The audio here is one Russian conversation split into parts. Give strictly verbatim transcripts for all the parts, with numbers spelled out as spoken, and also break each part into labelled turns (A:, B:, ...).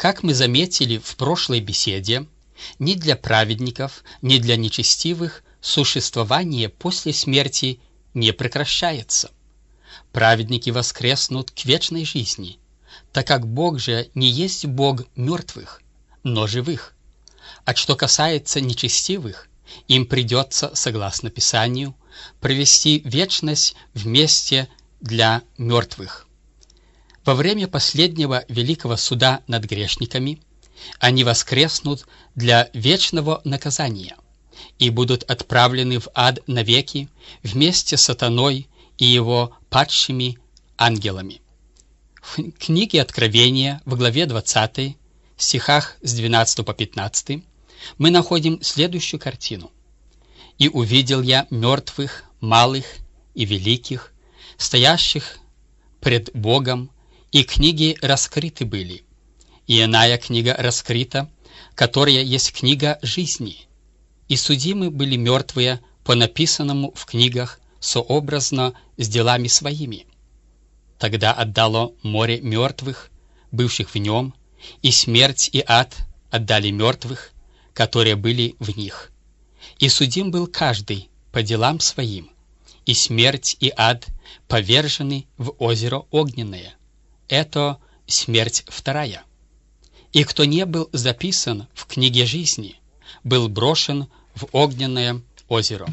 A: Как мы заметили в прошлой беседе, ни для праведников, ни для нечестивых существование после смерти не прекращается. Праведники воскреснут к вечной жизни, так как Бог же не есть Бог мертвых, но живых. А что касается нечестивых, им придется, согласно Писанию, провести вечность вместе для мертвых. Во время последнего великого суда над грешниками они воскреснут для вечного наказания и будут отправлены в ад навеки вместе с сатаной и его падшими ангелами. В книге Откровения в главе двадцатой, стихах с двенадцатого по пятнадцатый, мы находим следующую картину. «И увидел я мертвых, малых и великих, стоящих пред Богом, и книги раскрыты были, и иная книга раскрыта, которая есть книга жизни, и судимы были мертвые по написанному в книгах сообразно с делами своими. Тогда отдало море мертвых, бывших в нем, и смерть и ад отдали мертвых, которые были в них. И судим был каждый по делам своим, и смерть и ад повержены в озеро огненное. Это смерть вторая. И кто не был записан в книге жизни, был брошен в огненное озеро».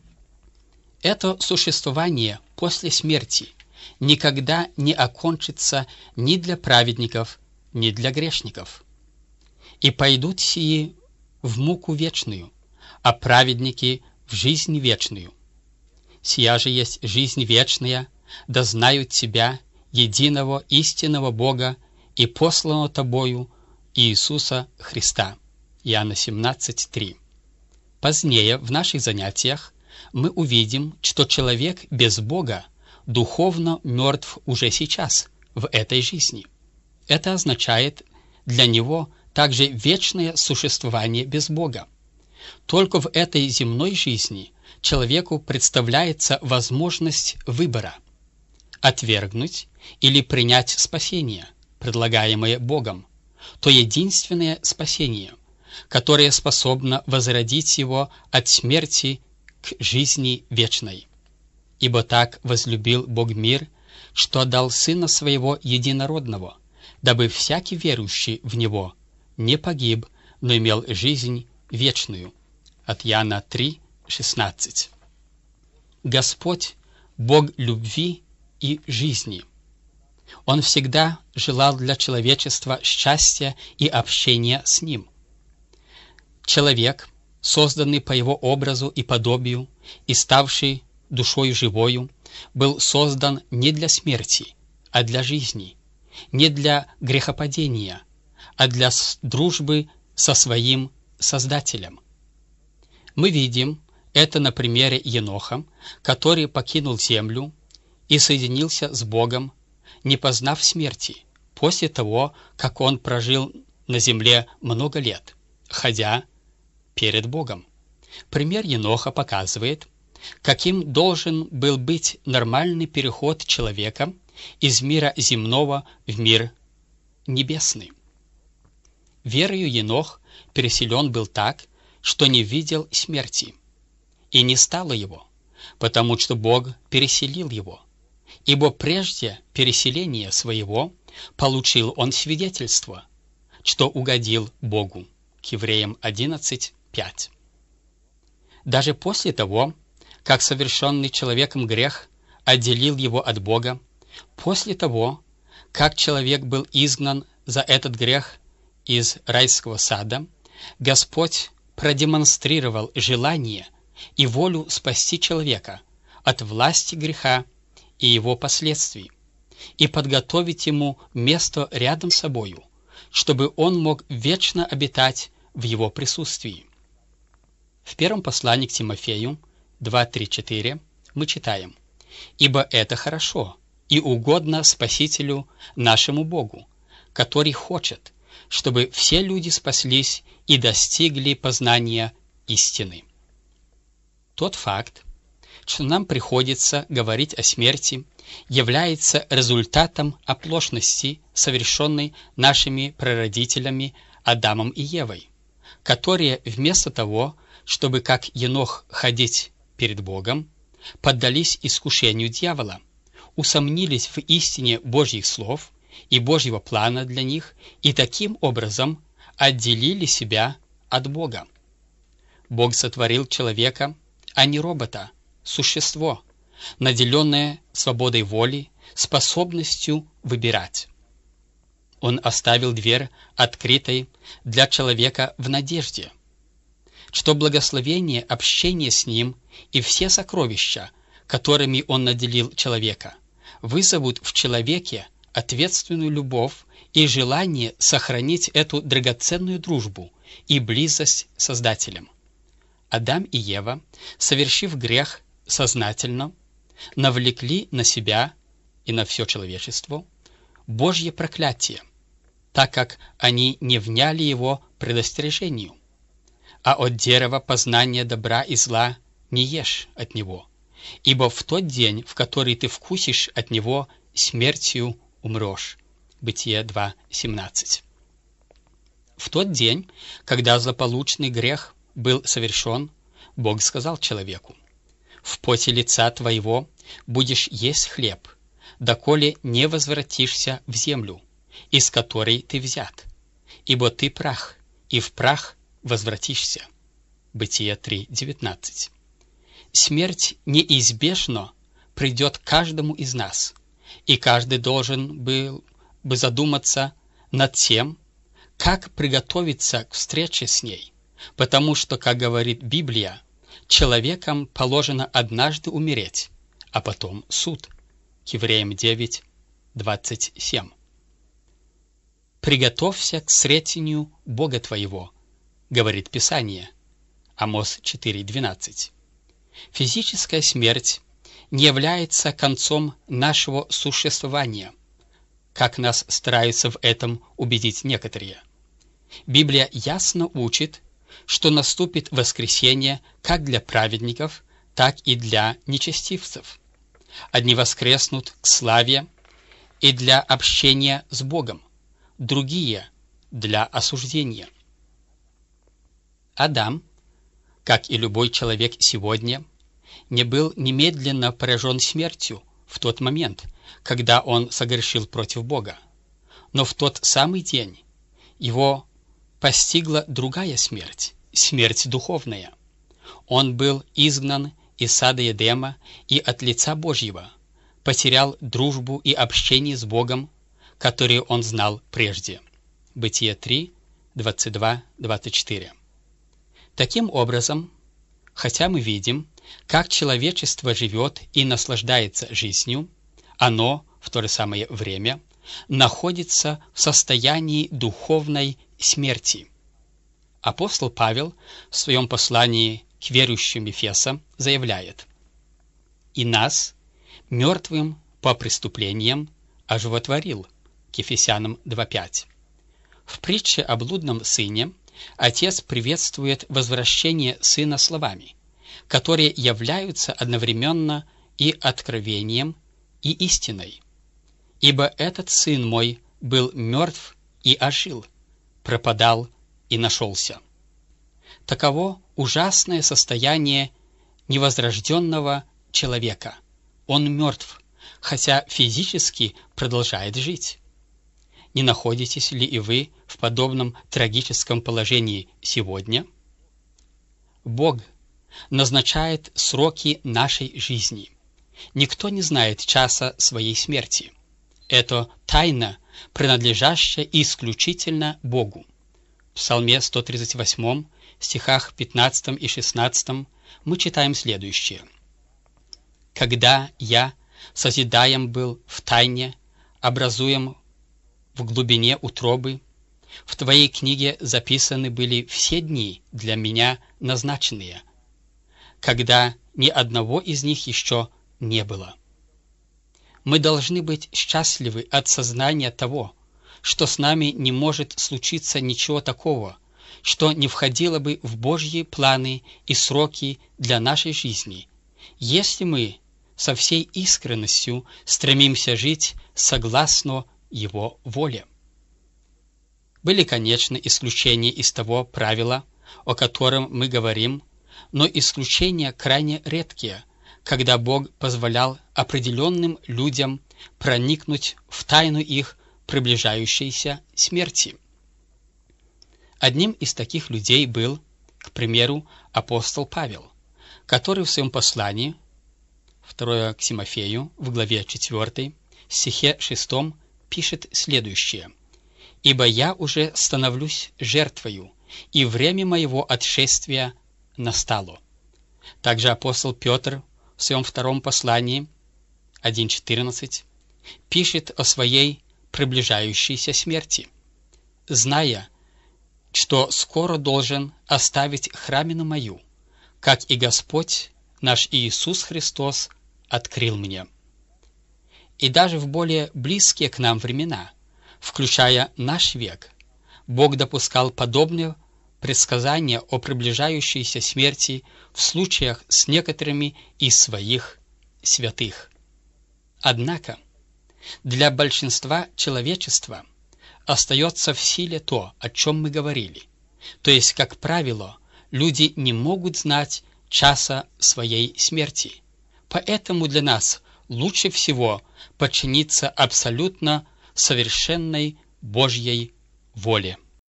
A: Это существование после смерти никогда не окончится ни для праведников, ни для грешников. «И пойдут сии в муку вечную, а праведники в жизнь вечную. Сия же есть жизнь вечная, да знают Тебя, единого истинного Бога, и посланного Тобою Иисуса Христа». Иоанна семнадцать, три. Позднее в наших занятиях мы увидим, что человек без Бога духовно мертв уже сейчас, в этой жизни. Это означает для него также вечное существование без Бога. Только в этой земной жизни человеку представляется возможность выбора – отвергнуть или принять спасение, предлагаемое Богом, то единственное спасение, которое способно возродить его от смерти к жизни вечной. «Ибо так возлюбил Бог мир, что отдал Сына Своего Единородного, дабы всякий верующий в Него не погиб, но имел жизнь вечную». От Иоанна три, шестнадцать. Господь – Бог любви и жизни. Он всегда желал для человечества счастья и общения с Ним. Человек, созданный по Его образу и подобию и ставший душою живою, был создан не для смерти, а для жизни, не для грехопадения, а для дружбы со своим Создателем. Мы видим это на примере Еноха, который покинул землю и соединился с Богом, не познав смерти, после того, как он прожил на земле много лет, ходя перед Богом. Пример Еноха показывает, каким должен был быть нормальный переход человека из мира земного в мир небесный. Верою Енох переселен был так, что не видел смерти, и не стало его, потому что Бог переселил его, ибо прежде переселения своего получил он свидетельство, что угодил Богу. К Евреям одиннадцать, пять. Даже после того, как совершенный человеком грех отделил его от Бога, после того, как человек был изгнан за этот грех из райского сада, Господь продемонстрировал желание и волю спасти человека от власти греха и его последствий, и подготовить ему место рядом с собою, чтобы он мог вечно обитать в его присутствии. В первом послании к Тимофею два, три, четыре мы читаем: «Ибо это хорошо и угодно Спасителю нашему Богу, который хочет, чтобы все люди спаслись и достигли познания истины». Тот факт, что нам приходится говорить о смерти является результатом оплошности, совершенной нашими прародителями Адамом и Евой, которые вместо того, чтобы как Енох ходить перед Богом, поддались искушению дьявола, усомнились в истине Божьих слов и Божьего плана для них и таким образом отделили себя от Бога. Бог сотворил человека, а не робота, существо, наделенное свободой воли, способностью выбирать. Он оставил дверь открытой для человека в надежде, что благословение общения с ним и все сокровища, которыми он наделил человека, вызовут в человеке ответственную любовь и желание сохранить эту драгоценную дружбу и близость с Создателем. Адам и Ева, совершив грех сознательно, навлекли на себя и на все человечество Божье проклятие, так как они не вняли его предостережению. А от дерева познания добра и зла не ешь от него, ибо в тот день, в который ты вкусишь от него, смертью умрешь. Бытие два семнадцать. В тот день, когда злополучный грех был совершен, Бог сказал человеку: «В поте лица твоего будешь есть хлеб, доколе не возвратишься в землю, из которой ты взят, ибо ты прах, и в прах возвратишься». Бытие три девятнадцать. Смерть неизбежно придет каждому из нас, и каждый должен был бы задуматься над тем, как приготовиться к встрече с ней, потому что, как говорит Библия, человекам положено однажды умереть, а потом суд. Евреям девять двадцать семь. «Приготовься к встретению Бога твоего», говорит Писание. Амос четыре двенадцать. Физическая смерть не является концом нашего существования, как нас стараются в этом убедить некоторые. Библия ясно учит, что наступит воскресение как для праведников, так и для нечестивцев. Одни воскреснут к славе и для общения с Богом, другие – для осуждения. Адам, как и любой человек сегодня, не был немедленно поражен смертью в тот момент, когда он согрешил против Бога. Но в тот самый день его постигла другая смерть, смерть духовная. Он был изгнан из сада Едема и от лица Божьего, потерял дружбу и общение с Богом, которые он знал прежде. Бытие три двадцать два двадцать четыре. Таким образом, хотя мы видим, как человечество живет и наслаждается жизнью, оно в то же самое время находится в состоянии духовной смерти. Апостол Павел в своем послании к верующим Ефеса заявляет: «И нас, мертвым по преступлениям, оживотворил». К Ефесянам два пять. В притче о блудном сыне отец приветствует возвращение сына словами, которые являются одновременно и откровением, и истиной. «Ибо этот сын мой был мертв и ожил, пропадал и нашелся». Таково ужасное состояние невозрожденного человека. Он мертв, хотя физически продолжает жить. Не находитесь ли и вы в подобном трагическом положении сегодня? Бог назначает сроки нашей жизни. Никто не знает часа своей смерти. Это тайна, принадлежащая исключительно Богу. В Псалме сто тридцать восьмом, стихах пятнадцатом и шестнадцатом мы читаем следующее: «Когда я созидаем был в тайне, образуем в глубине утробы, в Твоей книге записаны были все дни для меня назначенные, когда ни одного из них еще не было». Мы должны быть счастливы от сознания того, что с нами не может случиться ничего такого, что не входило бы в Божьи планы и сроки для нашей жизни, если мы со всей искренностью стремимся жить согласно Его воле. Были, конечно, исключения из того правила, о котором мы говорим, но исключения крайне редкие, когда Бог позволял определенным людям проникнуть в тайну их приближающейся смерти. Одним из таких людей был, к примеру, апостол Павел, который в своем послании, второе к Тимофею, в главе четвёртой, стихе шестом, пишет следующее: «Ибо я уже становлюсь жертвою, и время моего отшествия настало». Также апостол Петр в своем втором послании, один четырнадцать, пишет о своей приближающейся смерти: «Зная, что скоро должен оставить храмину мою, как и Господь наш Иисус Христос открыл мне». И даже в более близкие к нам времена, включая наш век, Бог допускал подобные предсказания о приближающейся смерти в случаях с некоторыми из своих святых. Однако для большинства человечества остается в силе то, о чем мы говорили, то есть, как правило, люди не могут знать часа своей смерти. Поэтому для нас лучше всего подчиниться абсолютно совершенной Божьей воле.